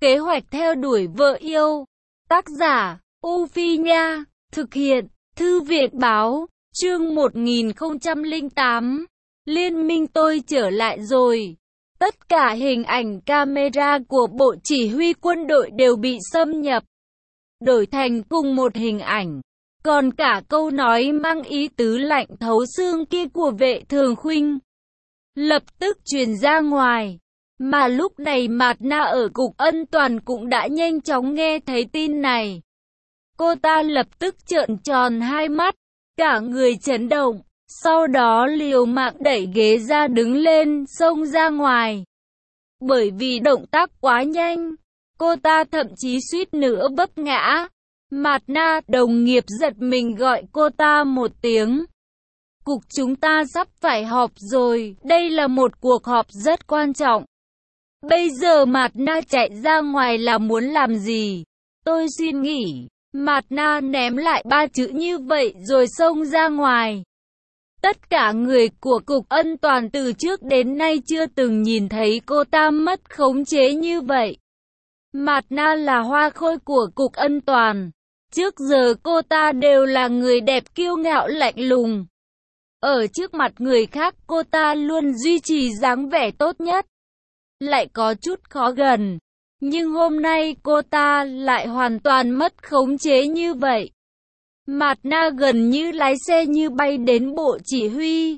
Kế hoạch theo đuổi vợ yêu. Tác giả, U Phi Nha. Thực hiện, Thư viện Báo. Chương 1008. Liên minh tôi trở lại rồi. Tất cả hình ảnh camera của Bộ Chỉ huy quân đội đều bị xâm nhập, đổi thành cùng một hình ảnh. Còn cả câu nói mang ý tứ lạnh thấu xương kia của Vệ Thường Khuynh lập tức truyền ra ngoài. Mà lúc này Mạt Na ở Cục Ân Toàn cũng đã nhanh chóng nghe thấy tin này. Cô ta lập tức trợn tròn hai mắt, cả người chấn động, sau đó liều mạng đẩy ghế ra đứng lên, xông ra ngoài. Bởi vì động tác quá nhanh, cô ta thậm chí suýt nữa vấp ngã. Mạt Na, đồng nghiệp giật mình gọi cô ta một tiếng. Cục chúng ta sắp phải họp rồi, đây là một cuộc họp rất quan trọng. Bây giờ Mạt Na chạy ra ngoài là muốn làm gì? Tôi xin nghỉ. Mạt Na ném lại ba chữ như vậy rồi xông ra ngoài. Tất cả người của Cục Ân Toàn từ trước đến nay chưa từng nhìn thấy cô ta mất khống chế như vậy. Mạt Na là hoa khôi của Cục Ân Toàn. Trước giờ cô ta đều là người đẹp kiêu ngạo lạnh lùng. Ở trước mặt người khác cô ta luôn duy trì dáng vẻ tốt nhất, lại có chút khó gần. Nhưng hôm nay cô ta lại hoàn toàn mất khống chế như vậy. Mạt Na gần như lái xe như bay đến Bộ Chỉ huy.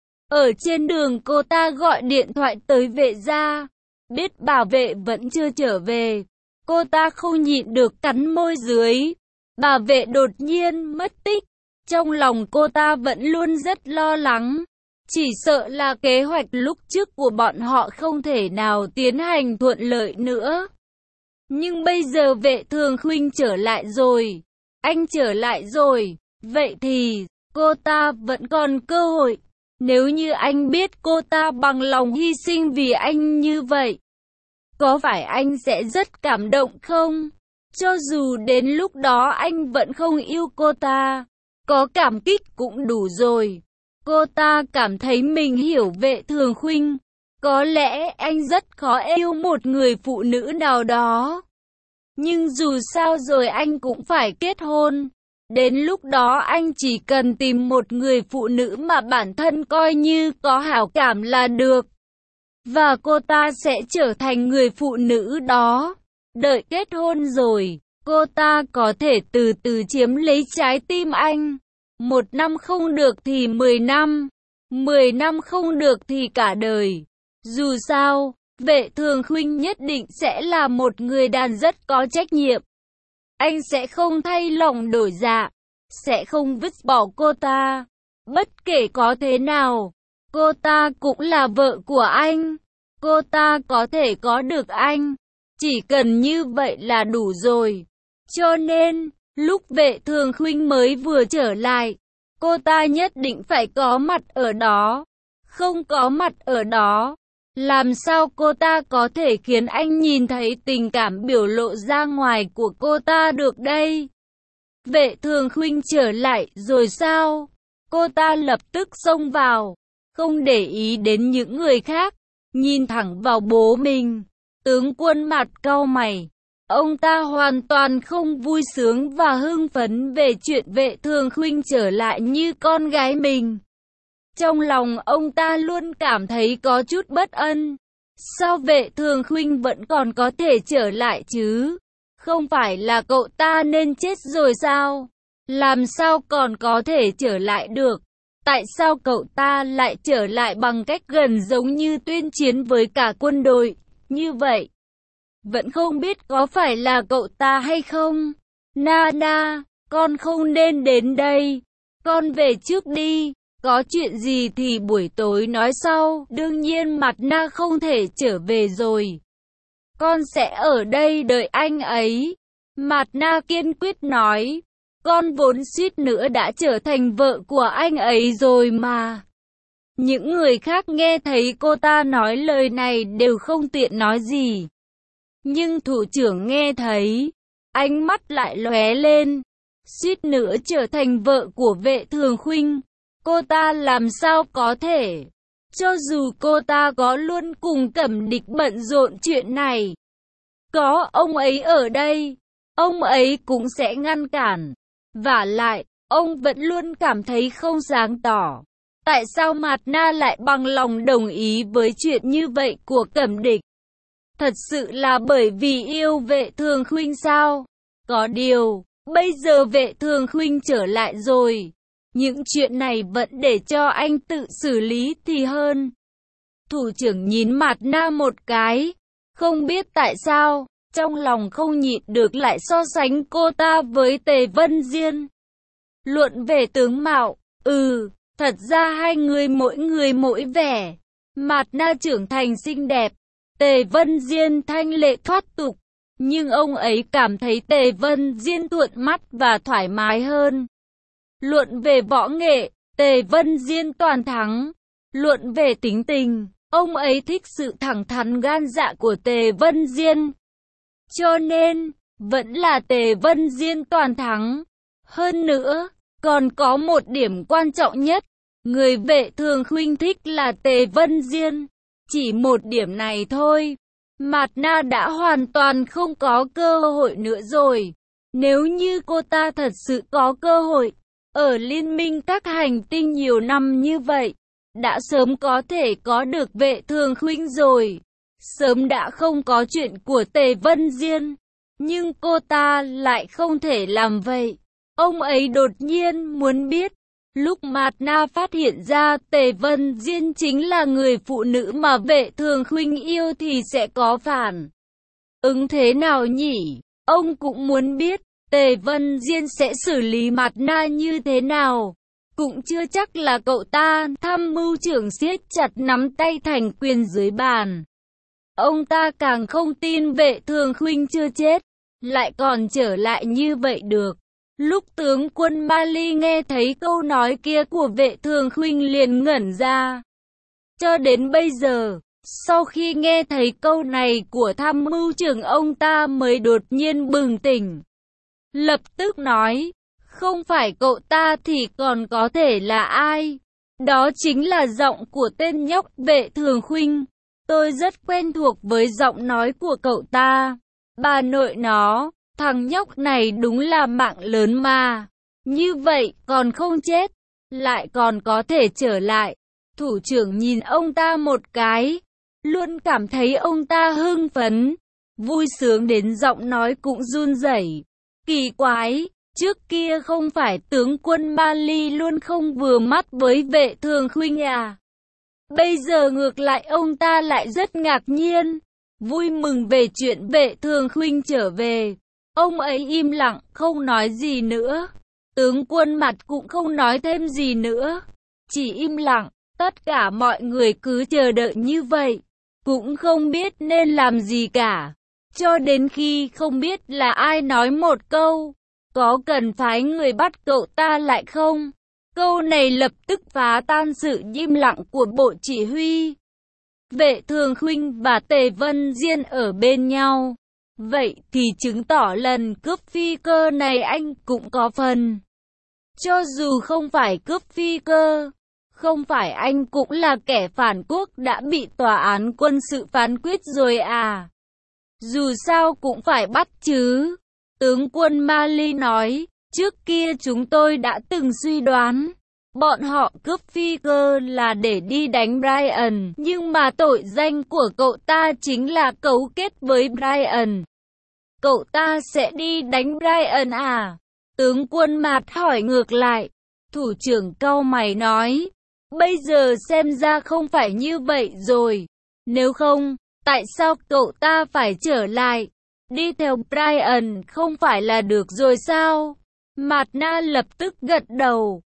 Ở trên đường cô ta gọi điện thoại tới Vệ gia. Biết bảo vệ vẫn chưa trở về, cô ta không nhịn được cắn môi dưới. Bảo vệ đột nhiên mất tích. Trong lòng cô ta vẫn luôn rất lo lắng. Chỉ sợ là kế hoạch lúc trước của bọn họ không thể nào tiến hành thuận lợi nữa. Nhưng bây giờ Vệ Thường Khuynh trở lại rồi. Anh trở lại rồi. Vậy thì, cô ta vẫn còn cơ hội. Nếu như anh biết cô ta bằng lòng hy sinh vì anh như vậy, có phải anh sẽ rất cảm động không? Cho dù đến lúc đó anh vẫn không yêu cô ta, có cảm kích cũng đủ rồi. Cô ta cảm thấy mình hiểu Vệ Thường Khuynh. Có lẽ anh rất khó yêu một người phụ nữ nào đó. Nhưng dù sao rồi anh cũng phải kết hôn. Đến lúc đó anh chỉ cần tìm một người phụ nữ mà bản thân coi như có hảo cảm là được. Và cô ta sẽ trở thành người phụ nữ đó. Đợi kết hôn rồi, cô ta có thể từ từ chiếm lấy trái tim anh. 1 năm không được thì 10 năm, 10 năm không được thì cả đời. Dù sao, Vệ Thường Khuynh nhất định sẽ là một người đàn rất có trách nhiệm. Anh sẽ không thay lòng đổi dạ, sẽ không vứt bỏ cô ta. Bất kể có thế nào, cô ta cũng là vợ của anh. Cô ta có thể có được anh, chỉ cần như vậy là đủ rồi. Cho nên, lúc Vệ Thường Khuynh mới vừa trở lại, cô ta nhất định phải có mặt ở đó. Không có mặt ở đó, làm sao cô ta có thể khiến anh nhìn thấy tình cảm biểu lộ ra ngoài của cô ta được đây? Vệ Thường Khuynh trở lại rồi sao? Cô ta lập tức xông vào, không để ý đến những người khác, nhìn thẳng vào bố mình. Tướng quân mặt cau mày. Ông ta hoàn toàn không vui sướng và hưng phấn về chuyện Vệ Thường Khuynh trở lại như con gái mình. Trong lòng ông ta luôn cảm thấy có chút bất an. Sao Vệ Thường Khuynh vẫn còn có thể trở lại chứ? Không phải là cậu ta nên chết rồi sao? Làm sao còn có thể trở lại được? Tại sao cậu ta lại trở lại bằng cách gần giống như tuyên chiến với cả quân đội như vậy? Vẫn không biết có phải là cậu ta hay không? Na, con không nên đến đây. Con về trước đi. Có chuyện gì thì buổi tối nói sau. Đương nhiên Mạt Na không thể trở về rồi. Con sẽ ở đây đợi anh ấy. Mạt Na kiên quyết nói. Con vốn suýt nữa đã trở thành vợ của anh ấy rồi mà. Những người khác nghe thấy cô ta nói lời này đều không tiện nói gì. Nhưng thủ trưởng nghe thấy, ánh mắt lại lóe lên. Suýt nữa trở thành vợ của Vệ Thường Khuynh. Cô ta làm sao có thể? Cho dù cô ta có luôn cùng Cẩm Địch bận rộn chuyện này, Có ông ấy ở đây, ông ấy cũng sẽ ngăn cản. Vả lại, ông vẫn luôn cảm thấy không sáng tỏ. Tại sao Mạt Na lại bằng lòng đồng ý với chuyện như vậy của Cẩm Địch? Thật sự là bởi vì yêu Vệ Thường Khuynh sao? Có điều, bây giờ Vệ Thường Khuynh trở lại rồi. Những chuyện này vẫn để cho anh tự xử lý thì hơn. Thủ trưởng nhìn Mạt Na một cái. Không biết tại sao, trong lòng không nhịn được lại so sánh cô ta với Tề Vân Diên. Luận về tướng mạo, thật ra hai người mỗi vẻ. Mạt Na trưởng thành xinh đẹp, Tề Vân Diên thanh lệ thoát tục. Nhưng ông ấy cảm thấy Tề Vân Diên thuận mắt và thoải mái hơn. Luận về võ nghệ, Tề Vân Diên toàn thắng. Luận về tính tình, ông ấy thích sự thẳng thắn gan dạ của Tề Vân Diên. Cho nên, vẫn là Tề Vân Diên toàn thắng. Hơn nữa, còn có một điểm quan trọng nhất. Người Vệ Thường Khuynh thích là Tề Vân Diên. Chỉ một điểm này thôi, Mạt Na đã hoàn toàn không có cơ hội nữa rồi. Nếu như cô ta thật sự có cơ hội, ở liên minh các hành tinh nhiều năm như vậy, đã sớm có thể có được Vệ Thường Khuynh rồi. Sớm đã không có chuyện của Tề Vân Diên. Nhưng cô ta lại không thể làm vậy. Ông ấy đột nhiên muốn biết. Lúc Mạt Na phát hiện ra Tề Vân Diên chính là người phụ nữ mà Vệ Thường Khuynh yêu thì sẽ có phản ứng thế nào nhỉ? Ông cũng muốn biết Tề Vân Diên sẽ xử lý Mạt Na như thế nào. Cũng chưa chắc là cậu ta tham mưu trưởng siết chặt nắm tay thành quyền dưới bàn. Ông ta càng không tin Vệ Thường Khuynh chưa chết, lại còn trở lại như vậy được. Lúc tướng quân Mali nghe thấy câu nói kia của Vệ Thường Khuynh liền ngẩn ra. Cho đến bây giờ, sau khi nghe thấy câu này của tham mưu trưởng ông ta mới đột nhiên bừng tỉnh. Lập tức nói, không phải cậu ta thì còn có thể là ai? Đó chính là giọng của tên nhóc Vệ Thường Khuynh. Tôi rất quen thuộc với giọng nói của cậu ta. Bà nội nó, thằng nhóc này đúng là mạng lớn mà. Như vậy còn không chết, lại còn có thể trở lại. Thủ trưởng nhìn ông ta một cái, luôn cảm thấy ông ta hưng phấn, vui sướng đến giọng nói cũng run rẩy. Kỳ quái, trước kia không phải tướng quân Mali luôn không vừa mắt với Vệ Thường Khuynh à? Bây giờ ngược lại ông ta lại rất ngạc nhiên, vui mừng về chuyện Vệ Thường Khuynh trở về. Ông ấy im lặng, không nói gì nữa. Tướng quân Mặt cũng không nói thêm gì nữa, chỉ im lặng. Tất cả mọi người cứ chờ đợi như vậy, cũng không biết nên làm gì cả. Cho đến khi không biết là ai nói một câu, có cần phái người bắt cậu ta lại không? Câu này lập tức phá tan sự im lặng của bộ chỉ huy. Vệ Thường Khuynh và Tề Vân Diên ở bên nhau. Vậy thì chứng tỏ lần cướp phi cơ này anh cũng có phần. Cho dù không phải cướp phi cơ, không phải anh cũng là kẻ phản quốc đã bị tòa án quân sự phán quyết rồi à? Dù sao cũng phải bắt chứ. Tướng quân Mali nói, trước kia chúng tôi đã từng suy đoán, bọn họ cướp phi cơ là để đi đánh Brian, nhưng mà tội danh của cậu ta chính là cấu kết với Brian. Cậu ta sẽ đi đánh Brian à? Tướng quân Mạt hỏi ngược lại. Thủ trưởng cau mày nói, bây giờ xem ra không phải như vậy rồi. Nếu không, tại sao cậu ta phải trở lại? Đi theo Brian không phải là được rồi sao? Mạt Na lập tức gật đầu.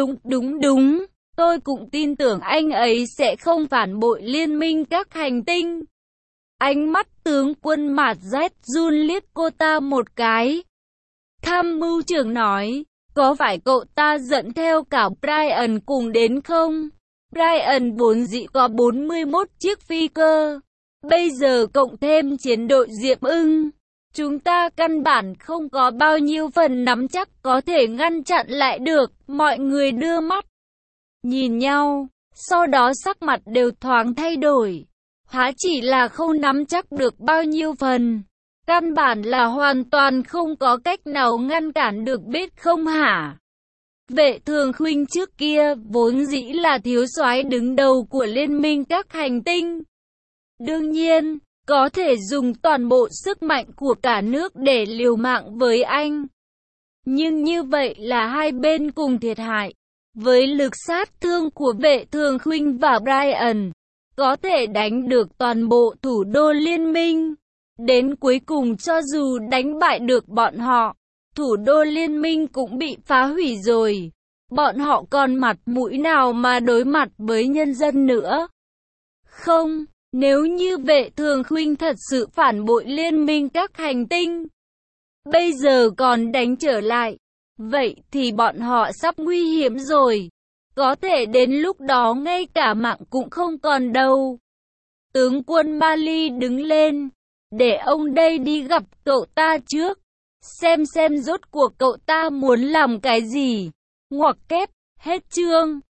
Đúng. Tôi cũng tin tưởng anh ấy sẽ không phản bội liên minh các hành tinh. Ánh mắt tướng quân Mạt rét run liếc cô ta một cái. Tham mưu trưởng nói, có phải cậu ta dẫn theo cả Brian cùng đến không? Brian vốn dĩ có 41 chiếc phi cơ. Bây giờ cộng thêm chiến đội Diệp Ưng, chúng ta căn bản không có bao nhiêu phần nắm chắc có thể ngăn chặn lại được. Mọi người đưa mắt nhìn nhau, sau đó sắc mặt đều thoáng thay đổi. Há chỉ là không nắm chắc được bao nhiêu phần, Căn bản là hoàn toàn không có cách nào ngăn cản được biết không hả? Vệ Thường Khuynh trước kia vốn dĩ là thiếu soái đứng đầu của liên minh các hành tinh. Đương nhiên, có thể dùng toàn bộ sức mạnh của cả nước để liều mạng với anh. Nhưng như vậy là hai bên cùng thiệt hại. Với lực sát thương của Vệ Thường Khuynh và Brian, có thể đánh được toàn bộ thủ đô liên minh. Đến cuối cùng cho dù đánh bại được bọn họ, thủ đô liên minh cũng bị phá hủy rồi. Bọn họ còn mặt mũi nào mà đối mặt với nhân dân nữa? Không, nếu như Vệ Thường Khuynh thật sự phản bội liên minh các hành tinh, bây giờ còn đánh trở lại, vậy thì bọn họ sắp nguy hiểm rồi. Có thể đến lúc đó ngay cả mạng cũng không còn đâu. Tướng quân Mali đứng lên, để ông đây đi gặp cậu ta trước, xem rốt cuộc cậu ta muốn làm cái gì. Ngoặc kép, hết chương.